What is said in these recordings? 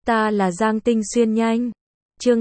Ta là Giang Tinh Xuyên nhanh. Chương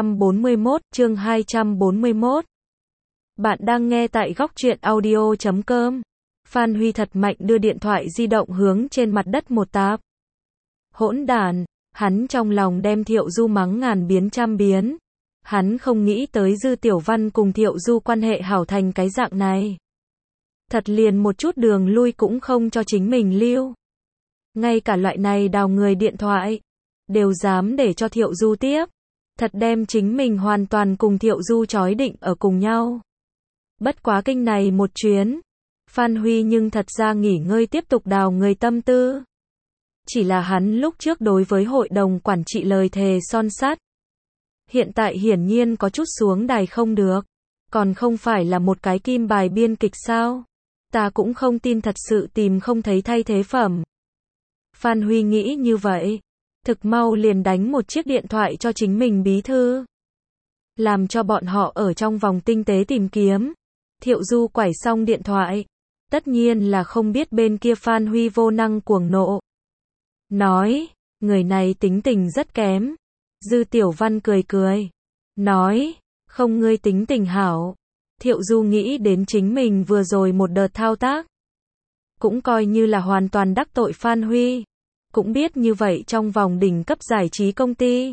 241. Bạn đang nghe tại góc truyện audio.com. Phan Huy thật mạnh đưa điện thoại di động hướng trên mặt đất một táp. Hỗn đản, hắn trong lòng đem Thiệu Du mắng ngàn biến trăm biến. Hắn không nghĩ tới Dư Tiểu Văn cùng Thiệu Du quan hệ hảo thành cái dạng này. Thật liền một chút đường lui cũng không cho chính mình lưu. Ngay cả loại này đào người điện thoại đều dám để cho Thiệu Du tiếp. Thật đem chính mình hoàn toàn cùng Thiệu Du trói định ở cùng nhau. Bất quá kinh này một chuyến, Phan Huy nhưng thật ra nghỉ ngơi tiếp tục đào người tâm tư. Chỉ là hắn lúc trước đối với hội đồng quản trị lời thề son sắt. Hiện tại hiển nhiên có chút xuống đài không được. Còn không phải là một cái kim bài biên kịch sao? Ta cũng không tin thật sự tìm không thấy thay thế phẩm. Phan Huy nghĩ như vậy. Thực mau liền đánh một chiếc điện thoại cho chính mình bí thư. Làm cho bọn họ ở trong vòng tinh tế tìm kiếm. Thiệu Du quải xong điện thoại. Tất nhiên là không biết bên kia Phan Huy vô năng cuồng nộ. Nói, người này tính tình rất kém. Dư Tiểu Văn cười cười. Nói, không ngươi tính tình hảo. Thiệu Du nghĩ đến chính mình vừa rồi một đợt thao tác. Cũng coi như là hoàn toàn đắc tội Phan Huy. Cũng biết như vậy trong vòng đỉnh cấp giải trí công ty.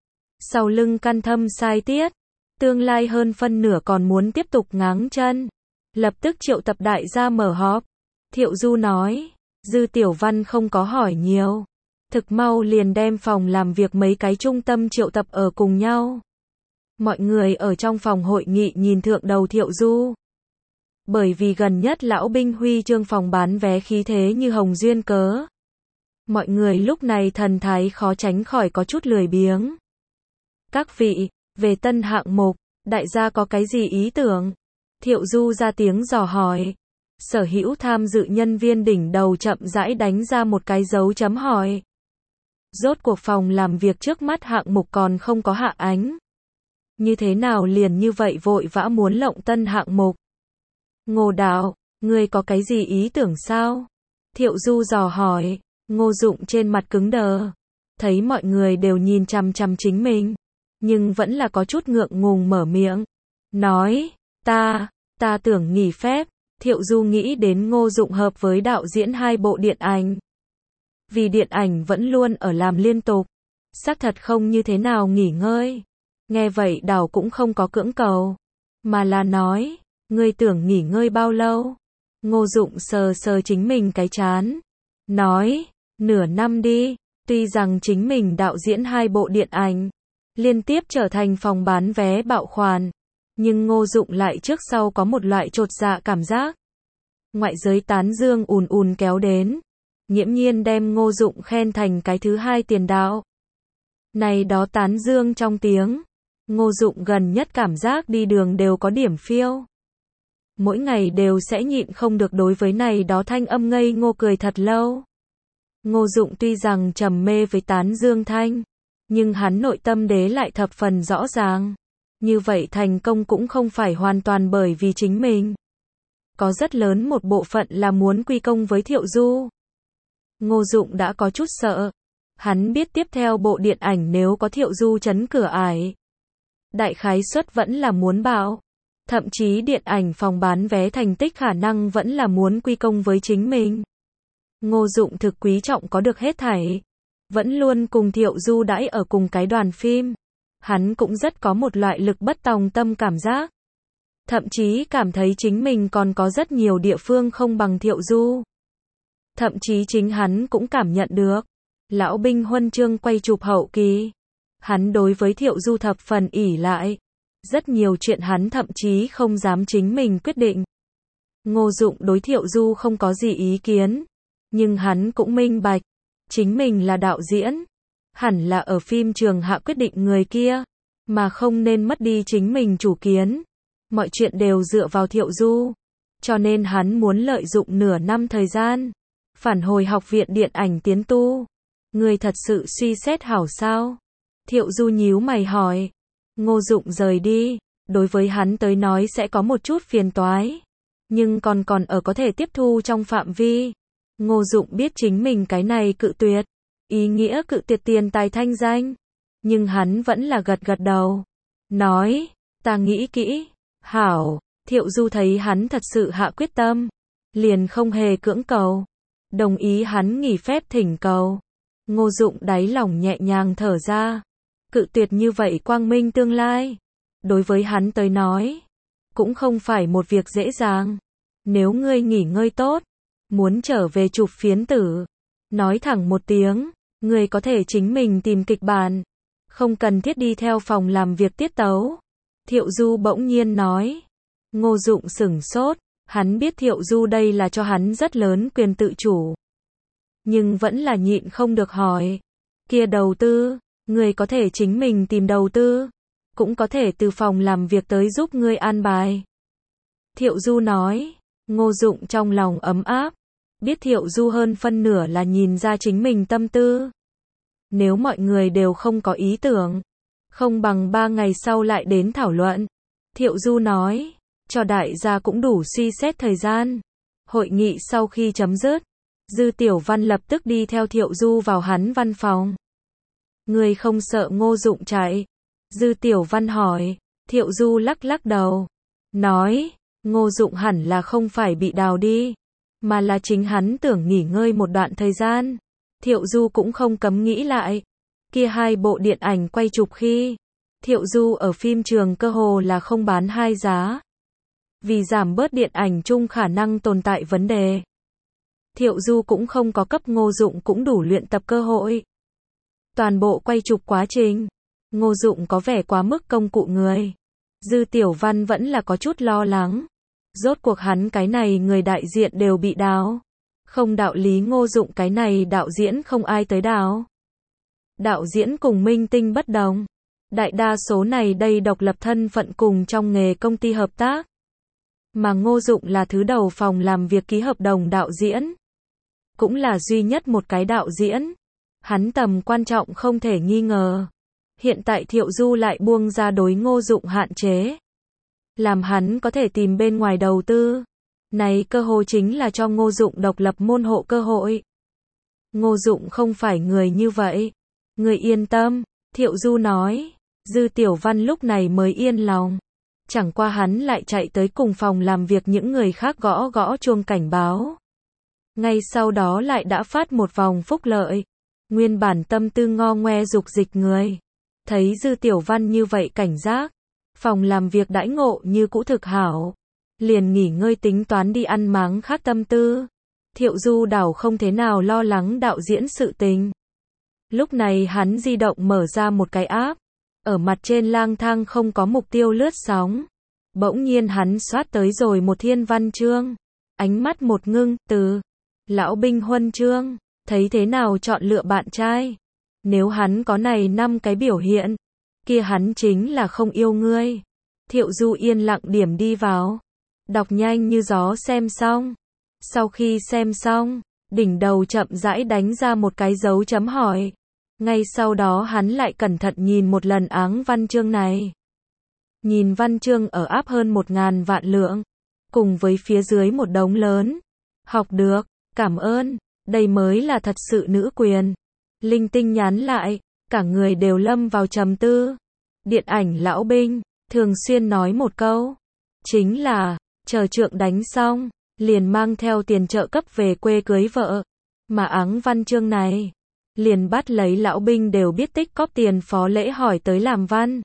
Sau lưng can thâm sai tiết. Tương lai hơn phân nửa còn muốn tiếp tục ngáng chân. Lập tức triệu tập đại gia mở họp. Thiệu Du nói. Dư Tiểu Văn không có hỏi nhiều. Thực mau liền đem phòng làm việc mấy cái trung tâm triệu tập ở cùng nhau. Mọi người ở trong phòng hội nghị nhìn thượng đầu Thiệu Du. Bởi vì gần nhất lão binh huy chương phòng bán vé khí thế như hồng duyên cớ. Mọi người lúc này thần thái khó tránh khỏi có chút lười biếng. Các vị, về tân hạng mục, đại gia có cái gì ý tưởng? Thiệu Du ra tiếng dò hỏi. Sở hữu tham dự nhân viên đỉnh đầu chậm rãi đánh ra một cái dấu chấm hỏi. Rốt cuộc phòng làm việc trước mắt hạng mục còn không có hạ ánh. Như thế nào liền như vậy vội vã muốn lộng tân hạng mục? Ngô Đạo, ngươi có cái gì ý tưởng sao? Thiệu Du dò hỏi. Ngô Dụng trên mặt cứng đờ. Thấy mọi người đều nhìn chằm chằm chính mình. Nhưng vẫn là có chút ngượng ngùng mở miệng. Nói, ta tưởng nghỉ phép. Thiệu Du nghĩ đến Ngô Dụng hợp với đạo diễn 2 bộ điện ảnh. Vì điện ảnh vẫn luôn ở làm liên tục. Xác thật không như thế nào nghỉ ngơi. Nghe vậy đảo cũng không có cưỡng cầu. Mà là nói, ngươi tưởng nghỉ ngơi bao lâu? Ngô Dụng sờ sờ chính mình cái trán. Nói, nửa năm đi. Tuy rằng chính mình đạo diễn 2 bộ điện ảnh. Liên tiếp trở thành phòng bán vé bạo khoản. Nhưng Ngô Dụng lại trước sau có một loại chột dạ cảm giác. Ngoại giới tán dương ùn ùn kéo đến. Nghiễm nhiên đem Ngô Dụng khen thành cái thứ 2 tiền đạo. Này đó tán dương trong tiếng. Ngô Dụng gần nhất cảm giác đi đường đều có điểm phiêu. Mỗi ngày đều sẽ nhịn không được đối với này đó thanh âm ngây ngô cười thật lâu. Ngô Dụng tuy rằng trầm mê với tán dương thanh. Nhưng hắn nội tâm đế lại thập phần rõ ràng. Như vậy thành công cũng không phải hoàn toàn bởi vì chính mình. Có rất lớn một bộ phận là muốn quy công với Thiệu Du. Ngô Dụng đã có chút sợ. Hắn biết tiếp theo bộ điện ảnh nếu có Thiệu Du chấn cửa ải. Đại khái suất vẫn là muốn bạo. Thậm chí điện ảnh phòng bán vé thành tích khả năng vẫn là muốn quy công với chính mình. Ngô Dụng thực quý trọng có được hết thảy. Vẫn luôn cùng Thiệu Du đãi ở cùng cái đoàn phim. Hắn cũng rất có một loại lực bất tòng tâm cảm giác. Thậm chí cảm thấy chính mình còn có rất nhiều địa phương không bằng Thiệu Du. Thậm chí chính hắn cũng cảm nhận được. Lão binh huân chương quay chụp hậu kỳ. Hắn đối với Thiệu Du thập phần ỷ lại. Rất nhiều chuyện hắn thậm chí không dám chính mình quyết định. Ngô Dụng đối Thiệu Du không có gì ý kiến. Nhưng hắn cũng minh bạch. Chính mình là đạo diễn. Hẳn là ở phim trường hạ quyết định người kia. Mà không nên mất đi chính mình chủ kiến. Mọi chuyện đều dựa vào Thiệu Du. Cho nên hắn muốn lợi dụng nửa năm thời gian. Phản hồi học viện điện ảnh tiến tu. Người thật sự suy xét hảo sao? Thiệu Du nhíu mày hỏi. Ngô Dụng rời đi. Đối với hắn tới nói sẽ có một chút phiền toái. Nhưng còn ở có thể tiếp thu trong phạm vi. Ngô Dụng biết chính mình cái này cự tuyệt. ý nghĩa cự tuyệt tiền tài thanh danh. Nhưng hắn vẫn là gật gật đầu. Nói, ta nghĩ kỹ. Hảo, Thiệu Du thấy hắn thật sự hạ quyết tâm. Liền không hề cưỡng cầu. Đồng ý hắn nghỉ phép thỉnh cầu. Ngô Dụng đáy lòng nhẹ nhàng thở ra. Cự tuyệt như vậy quang minh tương lai. Đối với hắn tới nói. Cũng không phải một việc dễ dàng. Nếu ngươi nghỉ ngơi tốt. Muốn trở về chụp phiến tử. Nói thẳng một tiếng. Ngươi có thể chính mình tìm kịch bản. Không cần thiết đi theo phòng làm việc tiết tấu. Thiệu Du bỗng nhiên nói. Ngô Dụng sửng sốt. Hắn biết Thiệu Du đây là cho hắn rất lớn quyền tự chủ. Nhưng vẫn là nhịn không được hỏi. Kia đầu tư, ngươi có thể chính mình tìm đầu tư. Cũng có thể từ phòng làm việc tới giúp ngươi an bài. Thiệu Du nói. Ngô Dụng trong lòng ấm áp. Biết Thiệu Du hơn phân nửa là nhìn ra chính mình tâm tư. Nếu mọi người đều không có ý tưởng. Không bằng 3 ngày sau lại đến thảo luận. Thiệu Du nói. Cho đại gia cũng đủ suy xét thời gian. Hội nghị sau khi chấm dứt. Dư Tiểu Văn lập tức đi theo Thiệu Du vào hắn văn phòng. Ngươi không sợ Ngô Dụng chạy? Dư Tiểu Văn hỏi. Thiệu Du lắc lắc đầu. Nói. Ngô Dụng hẳn là không phải bị đào đi. Mà là chính hắn tưởng nghỉ ngơi một đoạn thời gian. Thiệu Du cũng không cấm nghĩ lại. Kia 2 bộ điện ảnh quay chụp khi. Thiệu Du ở phim trường cơ hồ là không bán 2 giá. Vì giảm bớt điện ảnh chung khả năng tồn tại vấn đề. Thiệu Du cũng không có cấp Ngô Dụng cũng đủ luyện tập cơ hội. Toàn bộ quay chụp quá trình. Ngô Dụng có vẻ quá mức công cụ người. Dư Tiểu Văn vẫn là có chút lo lắng. Rốt cuộc hắn cái này người đại diện đều bị đào. Không đạo lý Ngô Dụng cái này đạo diễn không ai tới đào. Đạo diễn cùng minh tinh bất đồng. Đại đa số này đây độc lập thân phận cùng trong nghề công ty hợp tác. Mà Ngô Dụng là thứ đầu phòng làm việc ký hợp đồng đạo diễn. Cũng là duy nhất một cái đạo diễn. Hắn tầm quan trọng không thể nghi ngờ. Hiện tại Thiệu Du lại buông ra đối Ngô Dụng hạn chế. Làm hắn có thể tìm bên ngoài đầu tư. Này cơ hội chính là cho Ngô Dụng độc lập môn hộ cơ hội. Ngô Dụng không phải người như vậy. Người yên tâm, Thiệu Du nói. Dư Tiểu Văn lúc này mới yên lòng. Chẳng qua hắn lại chạy tới cùng phòng làm việc những người khác gõ gõ chuông cảnh báo. Ngay sau đó lại đã phát một vòng phúc lợi. Nguyên bản tâm tư ngo ngoe dục dịch người. Thấy Dư Tiểu Văn như vậy cảnh giác. Phòng làm việc đãi ngộ như cũ thực hảo. Liền nghỉ ngơi tính toán đi ăn máng khác tâm tư. Thiệu Du đảo không thế nào lo lắng đạo diễn sự tình. Lúc này hắn di động mở ra một cái app. Ở mặt trên lang thang không có mục tiêu lướt sóng. Bỗng nhiên hắn soát tới rồi một thiên văn chương. Ánh mắt một ngưng, từ Lão binh huân chương. Thấy thế nào chọn lựa bạn trai. Nếu hắn có này 5 cái biểu hiện. Kia hắn chính là không yêu ngươi. Thiệu Du yên lặng điểm đi vào. Đọc nhanh như gió xem xong. Sau khi xem xong, đỉnh đầu chậm rãi đánh ra một cái dấu chấm hỏi. Ngay sau đó hắn lại cẩn thận nhìn một lần áng văn chương này. Nhìn văn chương ở áp hơn 1.000 vạn lượng. Cùng với phía dưới một đống lớn. Học được, cảm ơn, đây mới là thật sự nữ quyền. Linh tinh nhắn lại, cả người đều lâm vào trầm tư. Điện ảnh Lão binh, thường xuyên nói một câu. Chính là, chờ trượng đánh xong, liền mang theo tiền trợ cấp về quê cưới vợ. Mà áng văn chương này, liền bắt lấy lão binh đều biết tích cóp tiền phó lễ hỏi tới làm văn.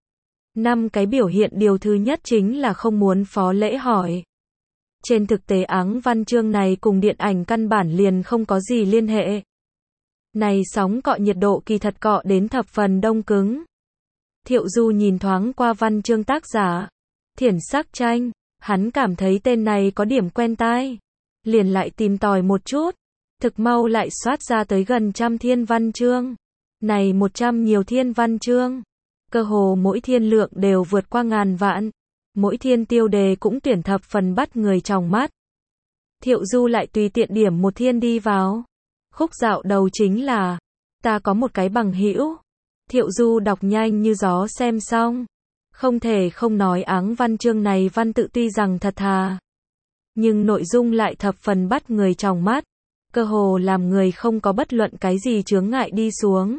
5 cái biểu hiện điều thứ nhất chính là không muốn phó lễ hỏi. Trên thực tế áng văn chương này cùng điện ảnh căn bản liền không có gì liên hệ. Này sóng cọ nhiệt độ kỳ thật cọ đến thập phần đông cứng. Thiệu Du nhìn thoáng qua văn chương tác giả. Thiển Sắc Tranh, hắn cảm thấy tên này có điểm quen tai. Liền lại tìm tòi một chút. Thực mau lại soát ra tới gần 100 thiên văn chương. Này 100 nhiều thiên văn chương. Cơ hồ mỗi thiên lượng đều vượt qua 1000 vạn. Mỗi thiên tiêu đề cũng tuyển thập phần bắt người trong mắt. Thiệu Du lại tùy tiện điểm một thiên đi vào. Khúc dạo đầu chính là ta có một cái bằng hữu. Thiệu Du đọc nhanh như gió xem xong. Không thể không nói áng văn chương này văn tự tuy rằng thật thà. Nhưng nội dung lại thập phần bắt người trong mắt. cơ hồ làm người không có bất luận cái gì chướng ngại đi xuống.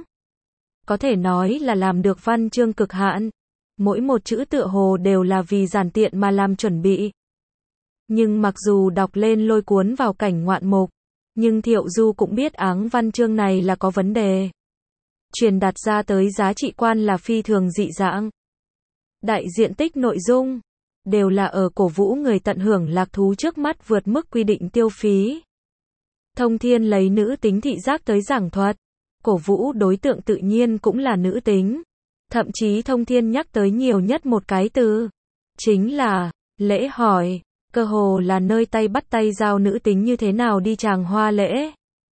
Có thể nói là làm được văn chương cực hạn. Mỗi một chữ tựa hồ đều là vì giản tiện mà làm chuẩn bị. Nhưng mặc dù đọc lên lôi cuốn vào cảnh ngoạn mục, nhưng Thiệu Du cũng biết áng văn chương này là có vấn đề. Truyền đạt ra tới giá trị quan là phi thường dị dạng. Đại diện tích nội dung đều là ở cổ vũ người tận hưởng lạc thú trước mắt vượt mức quy định tiêu phí. Thông Thiên lấy nữ tính thị giác tới giảng thuật, cổ vũ đối tượng tự nhiên cũng là nữ tính. Thậm chí Thông Thiên nhắc tới nhiều nhất một cái từ, chính là lễ hỏi, cơ hồ là nơi tay bắt tay giao nữ tính như thế nào đi tràng hoa lễ.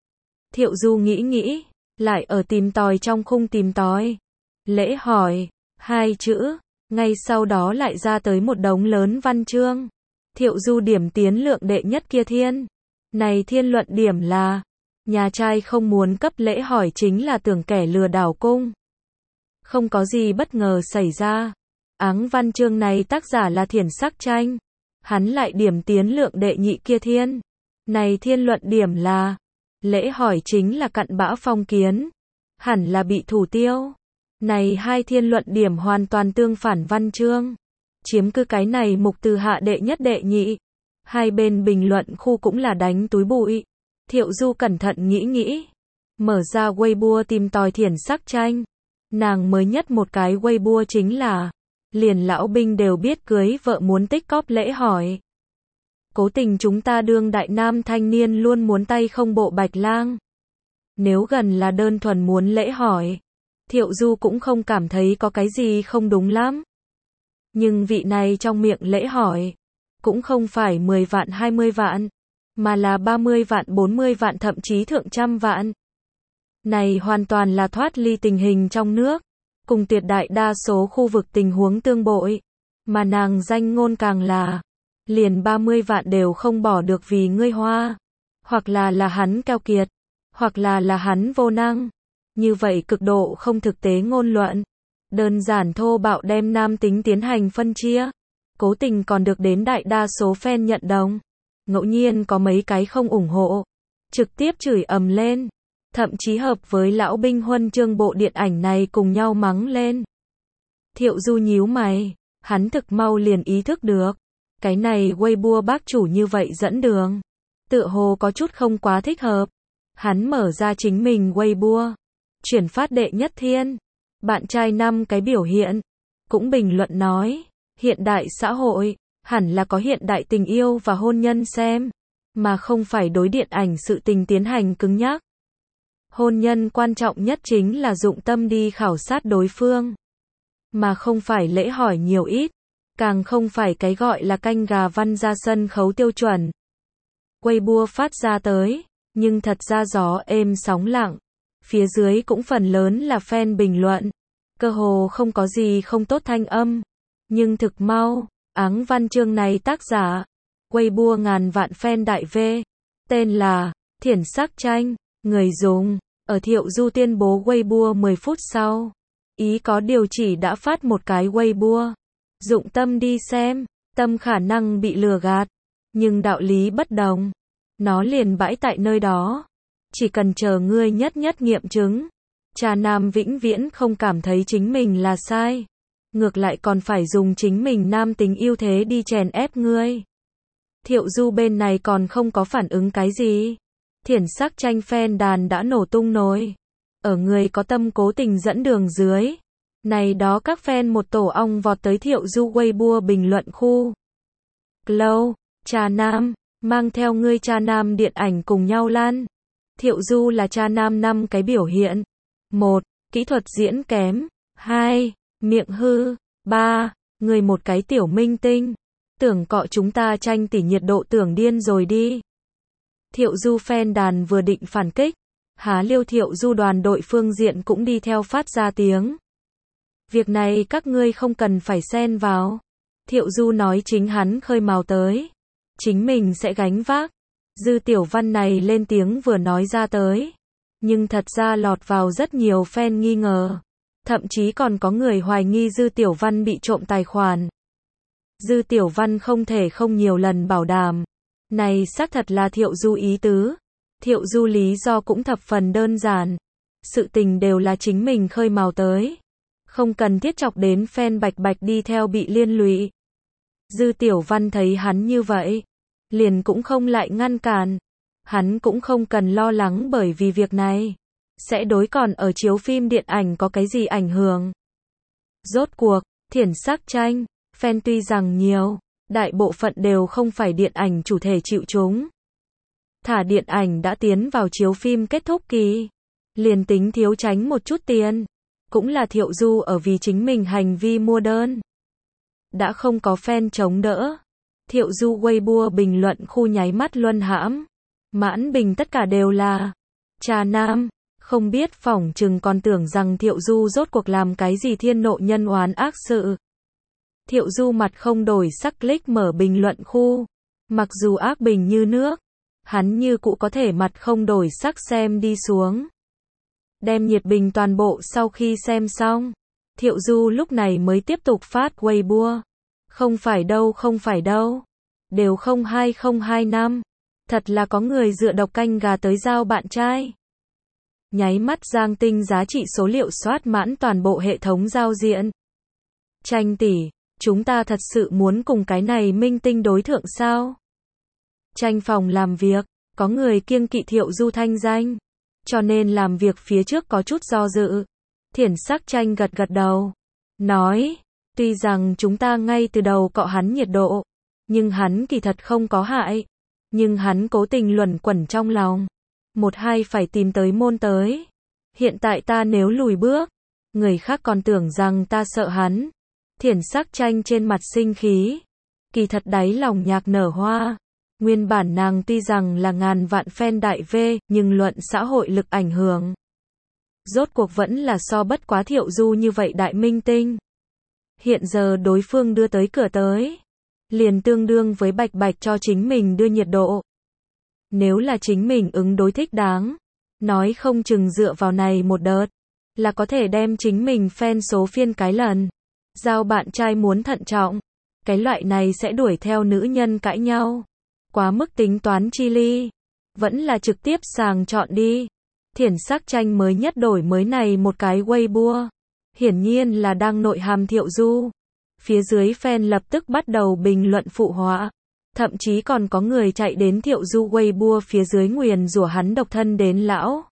Thiệu Du nghĩ, lại ở tìm tòi trong khung tìm tòi. Lễ hỏi, hai chữ, ngay sau đó lại ra tới một đống lớn văn chương. Thiệu Du điểm tiến lượng đệ nhất kia thiên. Này thiên luận điểm là, nhà trai không muốn cấp lễ hỏi chính là tưởng kẻ lừa đảo cung. Không có gì bất ngờ xảy ra. Áng văn chương này tác giả là Thiển Sắc Tranh. Hắn lại điểm tiến lượng đệ nhị kia thiên. Này thiên luận điểm là, lễ hỏi chính là cặn bã phong kiến. Hẳn là bị thủ tiêu. Này hai thiên luận điểm hoàn toàn tương phản văn chương. Chiếm cứ cái này mục từ hạ đệ nhất đệ nhị. Hai bên bình luận khu cũng là đánh túi bụi. Thiệu Du cẩn thận nghĩ. Mở ra Weibo tìm tòi Thiển Sắc Tranh. Nàng mới nhất một cái Weibo chính là, liền lão binh đều biết cưới vợ muốn tích cóp lễ hỏi. Cố tình chúng ta đương đại nam thanh niên luôn muốn tay không bộ bạch lang. Nếu gần là đơn thuần muốn lễ hỏi, Thiệu Du cũng không cảm thấy có cái gì không đúng lắm. Nhưng vị này trong miệng lễ hỏi, cũng không phải 10 vạn 20 vạn, mà là 30 vạn 40 vạn thậm chí thượng trăm vạn. Này hoàn toàn là thoát ly tình hình trong nước, cùng tuyệt đại đa số khu vực tình huống tương bội, mà nàng danh ngôn càng là, liền 30 vạn đều không bỏ được vì ngươi hoa, hoặc là hắn keo kiệt, hoặc là hắn vô năng. Như vậy cực độ không thực tế ngôn luận, đơn giản thô bạo đem nam tính tiến hành phân chia, cố tình còn được đến đại đa số fan nhận đồng. Ngẫu nhiên có mấy cái không ủng hộ, trực tiếp chửi ầm lên. Thậm chí hợp với lão binh huân chương bộ điện ảnh này cùng nhau mắng lên. Thiệu Du nhíu mày, hắn thực mau liền ý thức được. Cái này Weibo bác chủ như vậy dẫn đường. Tựa hồ có chút không quá thích hợp. Hắn mở ra chính mình Weibo. Chuyển phát đệ nhất thiên. Bạn trai 5 cái biểu hiện. Cũng bình luận nói, hiện đại xã hội, hẳn là có hiện đại tình yêu và hôn nhân xem. Mà không phải đối điện ảnh sự tình tiến hành cứng nhắc. Hôn nhân quan trọng nhất chính là dụng tâm đi khảo sát đối phương. Mà không phải lễ hỏi nhiều ít. Càng không phải cái gọi là canh gà văn ra sân khấu tiêu chuẩn. Weibo phát ra tới, nhưng thật ra gió êm sóng lặng. Phía dưới cũng phần lớn là fan bình luận. Cơ hồ không có gì không tốt thanh âm. Nhưng thực mau, áng văn chương này tác giả. Weibo ngàn vạn fan đại V. Tên là Thiển Sắc Tranh. Người dùng, ở Thiệu Du tuyên bố Weibo 10 phút sau. Ý có điều chỉ đã phát một cái Weibo. Dụng tâm đi xem, tâm khả năng bị lừa gạt. Nhưng đạo lý bất đồng. Nó liền bãi tại nơi đó. Chỉ cần chờ ngươi nhất nghiệm chứng. Trà nam vĩnh viễn không cảm thấy chính mình là sai. Ngược lại còn phải dùng chính mình nam tính ưu thế đi chèn ép ngươi. Thiệu Du bên này còn không có phản ứng cái gì. Thiển Sắc Tranh fan đàn đã nổ tung nồi. Ở người có tâm cố tình dẫn đường dưới. Này đó các fan một tổ ong vọt tới Thiệu Du Weibo bình luận khu. Glow, Trà nam, mang theo ngươi Trà nam điện ảnh cùng nhau lan. Thiệu Du là Trà nam 5 cái biểu hiện. 1. Kỹ thuật diễn kém. 2. Miệng hư. 3. Người một cái tiểu minh tinh. Tưởng cọ chúng ta tranh tỷ nhiệt độ tưởng điên rồi đi. Thiệu Du fan đàn vừa định phản kích. Há liêu Thiệu Du đoàn đội phương diện cũng đi theo phát ra tiếng. Việc này các ngươi không cần phải xen vào. Thiệu Du nói chính hắn khơi mào tới. Chính mình sẽ gánh vác. Dư Tiểu Văn này lên tiếng vừa nói ra tới. Nhưng thật ra lọt vào rất nhiều fan nghi ngờ. Thậm chí còn có người hoài nghi Dư Tiểu Văn bị trộm tài khoản. Dư Tiểu Văn không thể không nhiều lần bảo đảm. Này xác thật là Thiệu Du ý tứ. Thiệu Du lý do cũng thập phần đơn giản. Sự tình đều là chính mình khơi mào tới. Không cần thiết chọc đến fan Bạch Bạch đi theo bị liên lụy. Dư Tiểu Văn thấy hắn như vậy, liền cũng không lại ngăn cản. Hắn cũng không cần lo lắng bởi vì việc này sẽ đối còn ở chiếu phim điện ảnh có cái gì ảnh hưởng. Rốt cuộc, Thiển Sắc Tranh, fan tuy rằng nhiều, đại bộ phận đều không phải điện ảnh chủ thể chịu chúng. Thả điện ảnh đã tiến vào chiếu phim kết thúc kỳ, liền tính thiếu tránh một chút tiền, cũng là Thiệu Du ở vì chính mình hành vi mua đơn. Đã không có fan chống đỡ, Thiệu Du Weibo bình luận khu nháy mắt luân hãm, mãn bình tất cả đều là trà nam, không biết phỏng chừng còn tưởng rằng Thiệu Du rốt cuộc làm cái gì thiên nộ nhân oán ác sự. Thiệu Du mặt không đổi sắc click mở bình luận khu, mặc dù ác bình như nước, hắn như cũ có thể mặt không đổi sắc xem đi xuống. Đem nhiệt bình toàn bộ sau khi xem xong, Thiệu Du lúc này mới tiếp tục phát Weibo. Không phải đâu. Đều 02025. Thật là có người dựa độc canh gà tới giao bạn trai. Nháy mắt Giang Tinh giá trị số liệu soát mãn toàn bộ hệ thống giao diện. Tranh tỷ, chúng ta thật sự muốn cùng cái này minh tinh đối thượng sao? Tranh phòng làm việc, có người kiêng kỵ Thiệu Du thanh danh, cho nên làm việc phía trước có chút do dự. Thiển Sắc Tranh gật gật đầu, nói, tuy rằng chúng ta ngay từ đầu cọ hắn nhiệt độ, nhưng hắn kỳ thật không có hại, nhưng hắn cố tình luẩn quẩn trong lòng. Một hai phải tìm tới môn tới. Hiện tại ta nếu lùi bước, người khác còn tưởng rằng ta sợ hắn. Thiển Sắc Tranh trên mặt sinh khí, kỳ thật đáy lòng nhạc nở hoa. Nguyên bản nàng tuy rằng là ngàn vạn fan đại V, nhưng luận xã hội lực ảnh hưởng, rốt cuộc vẫn là so bất quá Thiệu Du như vậy đại minh tinh. Hiện giờ đối phương đưa tới cửa tới, liền tương đương với Bạch Bạch cho chính mình đưa nhiệt độ. Nếu là chính mình ứng đối thích đáng, nói không chừng dựa vào này một đợt, là có thể đem chính mình fan số phiên cái lần. Giao bạn trai muốn thận trọng, cái loại này sẽ đuổi theo nữ nhân cãi nhau. Quá mức tính toán chi ly, vẫn là trực tiếp sàng chọn đi. Thiển Sắc Tranh mới nhất đổi mới này một cái Weibo, hiển nhiên là đang nội hàm Thiệu Du. Phía dưới fan lập tức bắt đầu bình luận phụ họa, thậm chí còn có người chạy đến Thiệu Du Weibo phía dưới nguyền rủa hắn độc thân đến lão.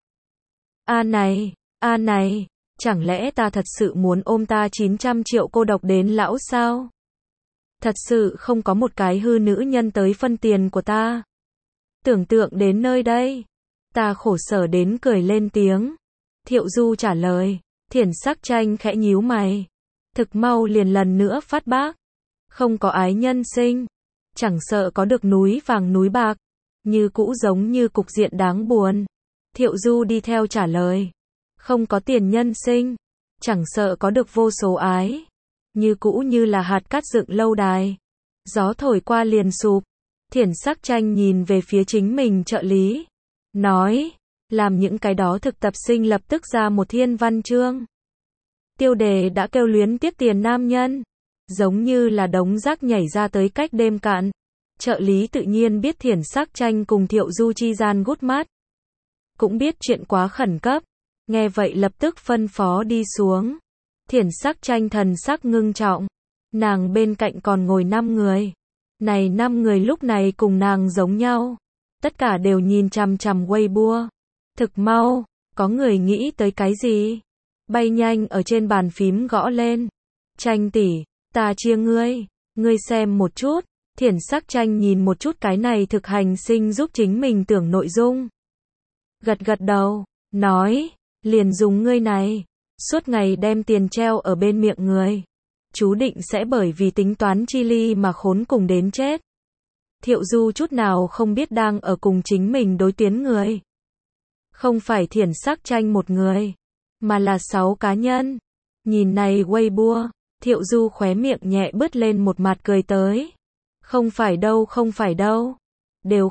A này, chẳng lẽ ta thật sự muốn ôm ta 900 triệu cô độc đến lão sao? Thật sự không có một cái hư nữ nhân tới phân tiền của ta. Tưởng tượng đến nơi đây, ta khổ sở đến cười lên tiếng. Thiệu Du trả lời, Thiển Sắc Tranh khẽ nhíu mày, thực mau liền lần nữa phát bác. Không có ái nhân sinh, chẳng sợ có được núi vàng núi bạc, như cũ giống như cục diện đáng buồn. Thiệu Du đi theo trả lời, không có tiền nhân sinh, chẳng sợ có được vô số ái, như cũ như là hạt cát dựng lâu đài, gió thổi qua liền sụp. Thiển Sắc Tranh nhìn về phía chính mình trợ lý, nói, làm những cái đó thực tập sinh lập tức ra một thiên văn chương. Tiêu đề đã kêu luyến tiếc tiền nam nhân, giống như là đống rác nhảy ra tới cách đêm cạn. Trợ lý tự nhiên biết Thiển Sắc Tranh cùng Thiệu Du chi gian gút mắt, cũng biết chuyện quá khẩn cấp, nghe vậy lập tức phân phó đi xuống. Thiển Sắc Tranh thần sắc ngưng trọng, nàng bên cạnh còn ngồi 5 người. Này 5 người lúc này cùng nàng giống nhau, tất cả đều nhìn chằm chằm Weibo. Thực mau, có người nghĩ tới cái gì, bay nhanh ở trên bàn phím gõ lên. Tranh tỷ, ta chia ngươi xem một chút. Thiển Sắc Tranh nhìn một chút cái này thực hành sinh giúp chính mình tưởng nội dung. Gật gật đầu, nói, liền dùng ngươi này, suốt ngày đem tiền treo ở bên miệng người, chú định sẽ bởi vì tính toán chi ly mà khốn cùng đến chết. Thiệu Du chút nào không biết đang ở cùng chính mình đối tuyến người. Không phải Thiển Sắc Tranh một người, mà là 6 cá nhân. Nhìn này Weibo, Thiệu Du khóe miệng nhẹ bứt lên một mặt cười tới. Không phải đâu, đều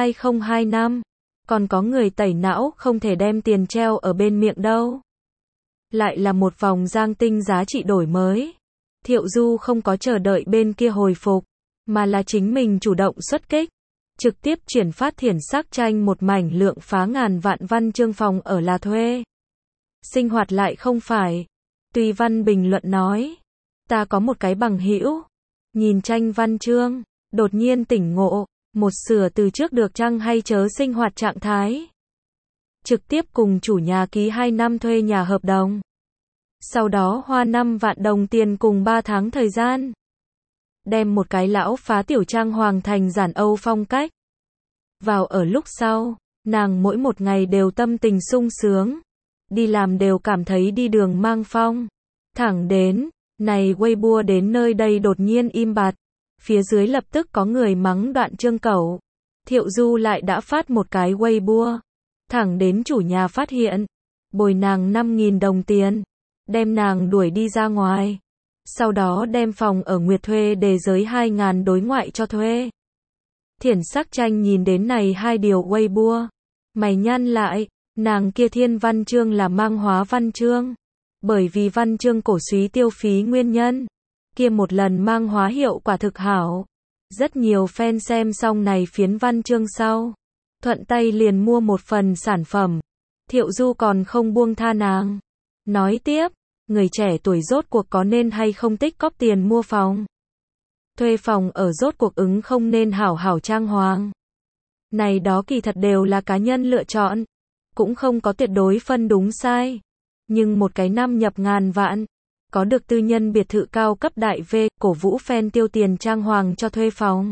02025, còn có người tẩy não không thể đem tiền treo ở bên miệng đâu. Lại là một vòng Giang Tinh giá trị đổi mới. Thiệu Du không có chờ đợi bên kia hồi phục, mà là chính mình chủ động xuất kích. trực tiếp chuyển phát Thiển Sắc Tranh một mảnh lượng phá ngàn vạn văn chương phòng ở là thuê. Sinh hoạt lại không phải. Tùy Văn bình luận nói, ta có một cái bằng hữu, nhìn tranh văn chương, đột nhiên tỉnh ngộ, một sửa từ trước được chăng hay chớ sinh hoạt trạng thái. Trực tiếp cùng chủ nhà ký 2 năm thuê nhà hợp đồng. Sau đó hoa 5 vạn đồng tiền cùng 3 tháng thời gian. Đem một cái lão phá tiểu trang hoàng thành giản Âu phong cách. Vào ở lúc sau, nàng mỗi một ngày đều tâm tình sung sướng. Đi làm đều cảm thấy đi đường mang phong. Thẳng đến, này Weibo đến nơi đây đột nhiên im bặt. Phía dưới lập tức có người mắng đoạn Trương Cẩu. Thiệu Du lại đã phát một cái Weibo. Thẳng đến chủ nhà phát hiện. Bồi nàng 5.000 đồng tiền. Đem nàng đuổi đi ra ngoài. Sau đó đem phòng ở Nguyệt thuê để giới 2.000 đối ngoại cho thuê. Thiển Sắc Tranh nhìn đến này 2 điều Weibo. Mày nhăn lại, nàng kia thiên văn chương là mang hóa văn chương. Bởi vì văn chương cổ súy tiêu phí nguyên nhân. Kia một lần mang hóa hiệu quả thực hảo. Rất nhiều fan xem xong này phiến văn chương sau. Thuận tay liền mua một phần sản phẩm. Thiệu Du còn không buông tha nàng. Nói tiếp, người trẻ tuổi rốt cuộc có nên hay không tích cóp tiền mua phòng. Thuê phòng ở rốt cuộc ứng không nên hảo hảo trang hoàng. Này đó kỳ thật đều là cá nhân lựa chọn. Cũng không có tuyệt đối phân đúng sai. Nhưng một cái năm nhập ngàn vạn. Có được tư nhân biệt thự cao cấp đại V, cổ vũ fan tiêu tiền trang hoàng cho thuê phòng.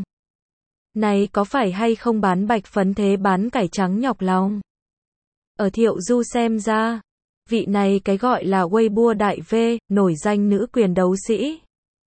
Này có phải hay không bán bạch phấn thế bán cải trắng nhọc lòng. Ở Thiệu Du xem ra, vị này cái gọi là Weibo đại V, nổi danh nữ quyền đấu sĩ.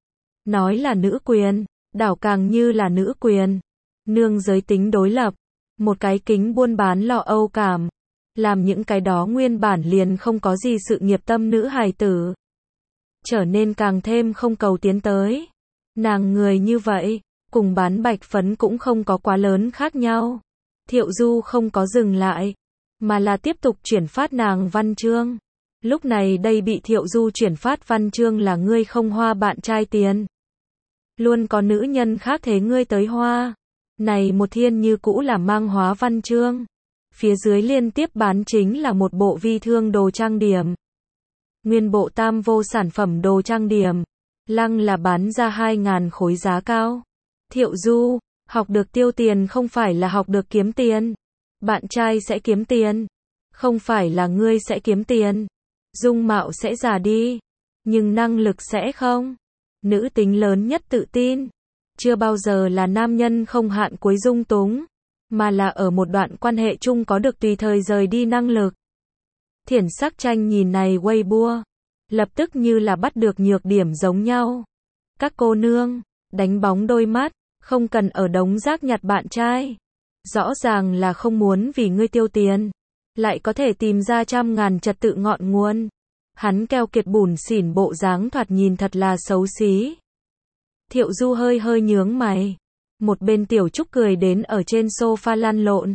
Nói là nữ quyền, đảo càng như là nữ quyền. Nương giới tính đối lập, một cái kính buôn bán lọ âu cảm. Làm những cái đó nguyên bản liền không có gì sự nghiệp tâm nữ hài tử. Trở nên càng thêm không cầu tiến tới. Nàng người như vậy, cùng bán bạch phấn cũng không có quá lớn khác nhau. Thiệu Du không có dừng lại, mà là tiếp tục chuyển phát nàng văn chương. Lúc này đây bị Thiệu Du chuyển phát văn chương là ngươi không hoa bạn trai tiền. Luôn có nữ nhân khác thế ngươi tới hoa. Này một thiên như cũ là mang hóa văn chương. Phía dưới liên tiếp bán chính là một bộ vi thương đồ trang điểm. Nguyên bộ tam vô sản phẩm đồ trang điểm. Lăng là bán ra 2.000 khối giá cao. Thiệu Du, học được tiêu tiền không phải là học được kiếm tiền. Bạn trai sẽ kiếm tiền. Không phải là ngươi sẽ kiếm tiền. Dung mạo sẽ già đi. Nhưng năng lực sẽ không. Nữ tính lớn nhất tự tin. Chưa bao giờ là nam nhân không hạn cuối dung túng. Mà là ở một đoạn quan hệ chung có được tùy thời rời đi năng lực. Thiển Sắc Tranh nhìn này Weibo. Lập tức như là bắt được nhược điểm giống nhau. Các cô nương, đánh bóng đôi mắt, không cần ở đống rác nhặt bạn trai. Rõ ràng là không muốn vì ngươi tiêu tiền. Lại có thể tìm ra 100.000 trật tự ngọn nguồn. Hắn keo kiệt bủn xỉn bộ dáng thoạt nhìn thật là xấu xí. Thiệu Du hơi hơi nhướng mày. Một bên Tiểu Trúc cười đến ở trên sofa lăn lộn.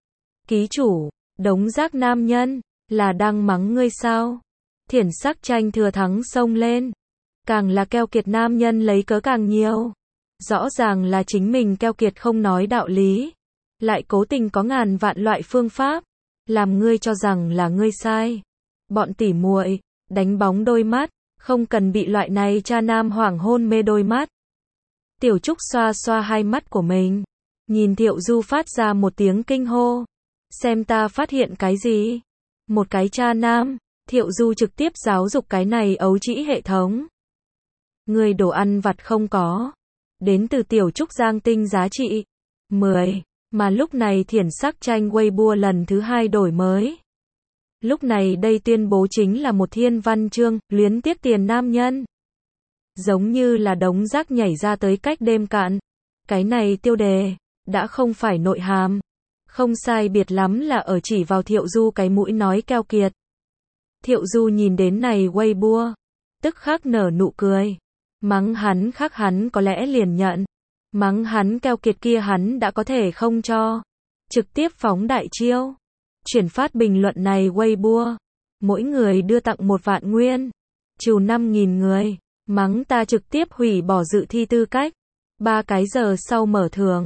Ký chủ, đống rác nam nhân, là đang mắng ngươi sao? Thiển Sắc Tranh thừa thắng xông lên. Càng là keo kiệt nam nhân lấy cớ càng nhiều. Rõ ràng là chính mình keo kiệt không nói đạo lý. Lại cố tình có ngàn vạn loại phương pháp. Làm ngươi cho rằng là ngươi sai. Bọn tỉ muội, đánh bóng đôi mắt, không cần bị loại này cha nam hoảng hôn mê đôi mắt. Tiểu Trúc xoa xoa hai mắt của mình. Nhìn Thiệu Du phát ra một tiếng kinh hô. Xem ta phát hiện cái gì? Một cái cha nam. Thiệu Du trực tiếp giáo dục cái này ấu trĩ hệ thống. Người đồ ăn vặt không có. Đến từ Tiểu Trúc Giang tinh giá trị 10. Mà lúc này Thiển Sắc Tranh Weibo lần thứ 2 đổi mới. Lúc này đây tuyên bố chính là một thiên văn chương, luyến tiếc tiền nam nhân. Giống như là đống rác nhảy ra tới cách đêm cạn. Cái này tiêu đề, đã không phải nội hàm. Không sai biệt lắm là ở chỉ vào Thiệu Du cái mũi nói keo kiệt. Thiệu Du nhìn đến này Weibo. Tức khắc nở nụ cười. Mắng hắn khác hắn có lẽ liền nhận. Mắng hắn keo kiệt kia hắn đã có thể không cho. Trực tiếp phóng đại chiêu. Chuyển phát bình luận này Weibo. Mỗi người đưa tặng 1 vạn nguyên. Trừ 5.000 người. Mắng ta trực tiếp hủy bỏ dự thi tư cách. 3 cái giờ sau mở thưởng.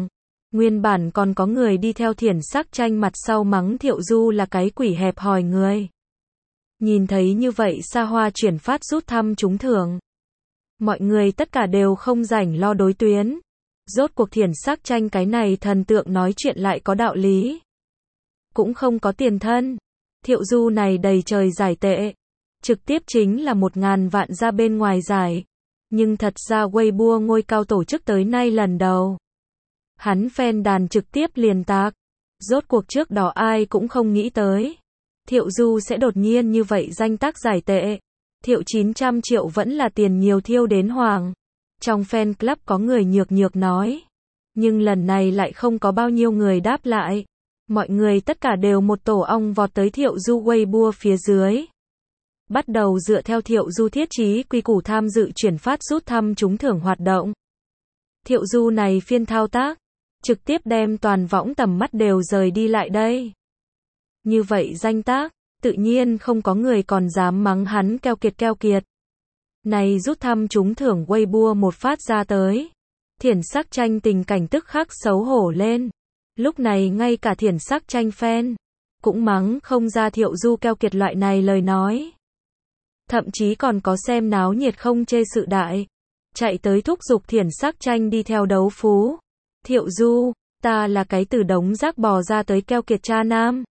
Nguyên bản còn có người đi theo Thiển Sắc Tranh mặt sau mắng Thiệu Du là cái quỷ hẹp hòi người. Nhìn thấy như vậy xa hoa chuyển phát rút thăm trúng thưởng. Mọi người tất cả đều không rảnh lo đối tuyến. Rốt cuộc Thiển Sắc Tranh cái này thần tượng nói chuyện lại có đạo lý. Cũng không có tiền thân. Thiệu Du này đầy trời giải tệ. Trực tiếp chính là 1.000 vạn ra bên ngoài giải. Nhưng thật ra Weibo ngôi cao tổ chức tới nay lần đầu. Hắn fan đàn trực tiếp liền tạc. Rốt cuộc trước đó ai cũng không nghĩ tới. Thiệu Du sẽ đột nhiên như vậy danh tác giải tệ. Thiệu 900 triệu vẫn là tiền nhiều thiêu đến hoàng. Trong fan club có người nhược nói. Nhưng lần này lại không có bao nhiêu người đáp lại. Mọi người tất cả đều một tổ ong vọt tới Thiệu Du Weibo phía dưới. Bắt đầu dựa theo Thiệu Du thiết chí quy củ tham dự chuyển phát rút thăm trúng thưởng hoạt động. Thiệu Du này phiên thao tác. Trực tiếp đem toàn võng tầm mắt đều rời đi lại đây. Như vậy danh tác, tự nhiên không có người còn dám mắng hắn keo kiệt. Này rút thăm trúng thưởng Weibo một phát ra tới. Thiển Sắc Tranh tình cảnh tức khắc xấu hổ lên. Lúc này ngay cả Thiển Sắc Tranh fan cũng mắng không ra Thiệu Du keo kiệt loại này lời nói. Thậm chí còn có xem náo nhiệt không chê sự đại. Chạy tới thúc giục Thiển Sắc Tranh đi theo đấu phú. Thiệu Du, ta là cái từ đống rác bò ra tới keo kiệt cha nam.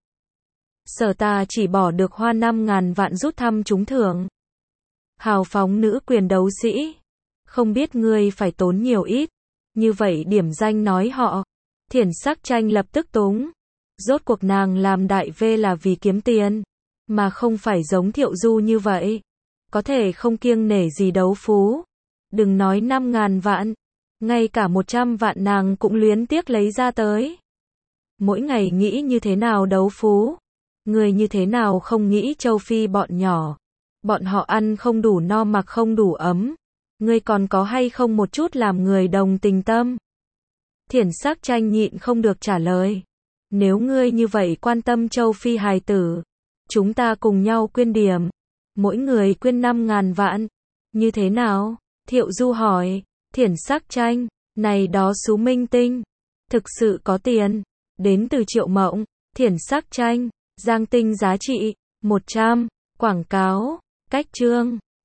Sở ta chỉ bỏ được hoa 5.000 vạn rút thăm trúng thưởng. Hào phóng nữ quyền đấu sĩ. Không biết ngươi phải tốn nhiều ít. Như vậy điểm danh nói họ. Thiển Sắc Tranh lập tức túng. Rốt cuộc nàng làm đại V là vì kiếm tiền. Mà không phải giống Thiệu Du như vậy. Có thể không kiêng nể gì đấu phú. Đừng nói 5.000 vạn. Ngay cả 100 vạn nàng cũng luyến tiếc lấy ra tới. Mỗi ngày nghĩ như thế nào đấu phú. Người như thế nào không nghĩ châu Phi bọn nhỏ. Bọn họ ăn không đủ no mặc không đủ ấm. Ngươi còn có hay không một chút làm người đồng tình tâm. Thiển Sắc Tranh nhịn không được trả lời. Nếu ngươi như vậy quan tâm châu Phi hài tử. Chúng ta cùng nhau quyên điểm. Mỗi người quyên 5.000 vạn. Như thế nào? Thiệu Du hỏi. Thiển Sắc Tranh, này đó xú minh tinh. Thực sự có tiền. Đến từ Triệu Mộng. Thiển Sắc Tranh, Giang Tinh giá trị 100. Quảng cáo, cách chương.